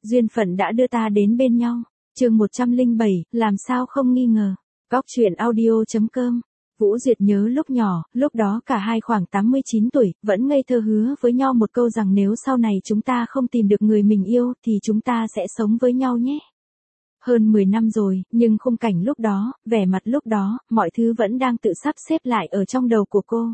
Duyên phận đã đưa ta đến bên nhau. Chương 107, làm sao không nghi ngờ. Góc truyện audio.com. Vũ Duyệt nhớ lúc nhỏ, lúc đó cả hai khoảng 89 tuổi, vẫn ngây thơ hứa với nhau một câu rằng nếu sau này chúng ta không tìm được người mình yêu thì chúng ta sẽ sống với nhau nhé. Hơn 10 năm rồi, nhưng khung cảnh lúc đó, vẻ mặt lúc đó, mọi thứ vẫn đang tự sắp xếp lại ở trong đầu của cô.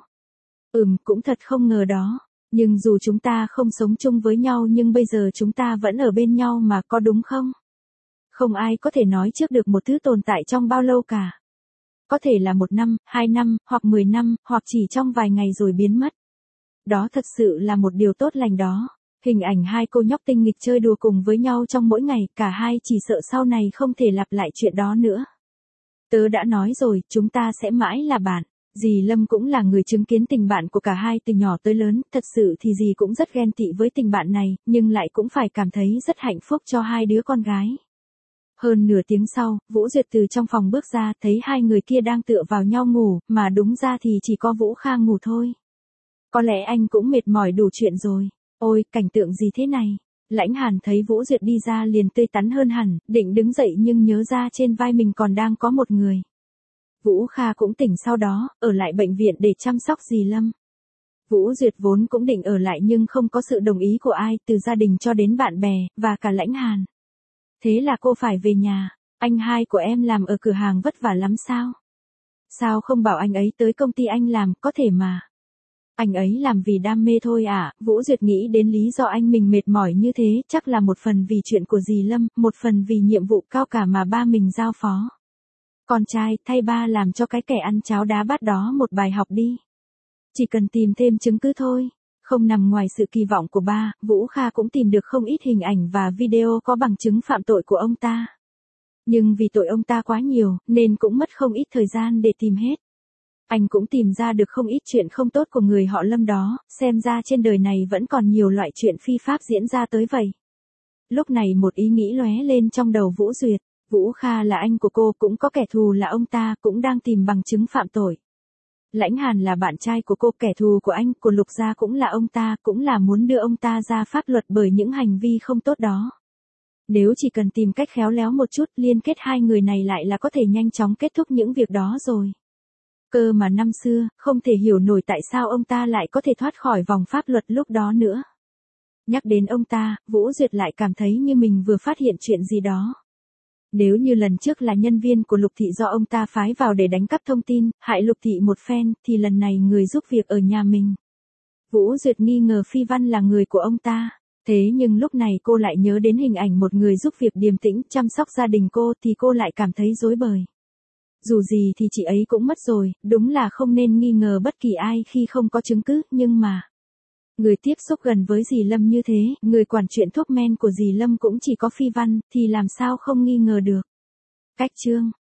Cũng thật không ngờ đó. Nhưng dù chúng ta không sống chung với nhau nhưng bây giờ chúng ta vẫn ở bên nhau mà, có đúng không? Không ai có thể nói trước được một thứ tồn tại trong bao lâu cả. Có thể là 1 năm, 2 năm, hoặc 10 năm, hoặc chỉ trong vài ngày rồi biến mất. Đó thật sự là một điều tốt lành đó. Hình ảnh hai cô nhóc tinh nghịch chơi đùa cùng với nhau trong mỗi ngày, cả hai chỉ sợ sau này không thể lặp lại chuyện đó nữa. Tớ đã nói rồi, chúng ta sẽ mãi là bạn. Dì Lâm cũng là người chứng kiến tình bạn của cả hai từ nhỏ tới lớn, thật sự thì dì cũng rất ghen tị với tình bạn này, nhưng lại cũng phải cảm thấy rất hạnh phúc cho hai đứa con gái. Hơn nửa tiếng sau, Vũ Duyệt từ trong phòng bước ra, thấy hai người kia đang tựa vào nhau ngủ, mà đúng ra thì chỉ có Vũ Kha ngủ thôi. Có lẽ anh cũng mệt mỏi đủ chuyện rồi. Ôi, cảnh tượng gì thế này? Lãnh Hàn thấy Vũ Duyệt đi ra liền tươi tắn hơn hẳn, định đứng dậy nhưng nhớ ra trên vai mình còn đang có một người. Vũ Kha cũng tỉnh sau đó, ở lại bệnh viện để chăm sóc dì Lâm. Vũ Duyệt vốn cũng định ở lại nhưng không có sự đồng ý của ai, từ gia đình cho đến bạn bè, và cả Lãnh Hàn. Thế là cô phải về nhà. Anh hai của em làm ở cửa hàng vất vả lắm sao? Sao không bảo anh ấy tới công ty anh làm, có thể mà. Anh ấy làm vì đam mê thôi à? Vũ Duyệt nghĩ đến lý do anh mình mệt mỏi như thế, chắc là một phần vì chuyện của dì Lâm, một phần vì nhiệm vụ cao cả mà ba mình giao phó. Con trai, thay ba làm cho cái kẻ ăn cháo đá bát đó một bài học đi. Chỉ cần tìm thêm chứng cứ thôi. Không nằm ngoài sự kỳ vọng của ba, Vũ Kha cũng tìm được không ít hình ảnh và video có bằng chứng phạm tội của ông ta. Nhưng vì tội ông ta quá nhiều, nên cũng mất không ít thời gian để tìm hết. Anh cũng tìm ra được không ít chuyện không tốt của người họ Lâm đó, xem ra trên đời này vẫn còn nhiều loại chuyện phi pháp diễn ra tới vậy. Lúc này một ý nghĩ lóe lên trong đầu Vũ Duyệt. Vũ Kha là anh của cô, cũng có kẻ thù là ông ta, cũng đang tìm bằng chứng phạm tội. Lãnh Hàn là bạn trai của cô, kẻ thù của anh, của Lục gia cũng là ông ta, cũng là muốn đưa ông ta ra pháp luật bởi những hành vi không tốt đó. Nếu chỉ cần tìm cách khéo léo một chút, liên kết hai người này lại là có thể nhanh chóng kết thúc những việc đó rồi. Cơ mà năm xưa, không thể hiểu nổi tại sao ông ta lại có thể thoát khỏi vòng pháp luật lúc đó nữa. Nhắc đến ông ta, Vũ Duyệt lại cảm thấy như mình vừa phát hiện chuyện gì đó. Nếu như lần trước là nhân viên của Lục Thị do ông ta phái vào để đánh cắp thông tin, hại Lục Thị một phen, thì lần này người giúp việc ở nhà mình. Vũ Duyệt nghi ngờ Phi Văn là người của ông ta. Thế nhưng lúc này cô lại nhớ đến hình ảnh một người giúp việc điềm tĩnh, chăm sóc gia đình cô thì cô lại cảm thấy rối bời. Dù gì thì chị ấy cũng mất rồi, đúng là không nên nghi ngờ bất kỳ ai khi không có chứng cứ, nhưng mà... Người tiếp xúc gần với dì Lâm như thế, người quản chuyện thuốc men của dì Lâm cũng chỉ có Phi Văn, thì làm sao không nghi ngờ được. Cách chương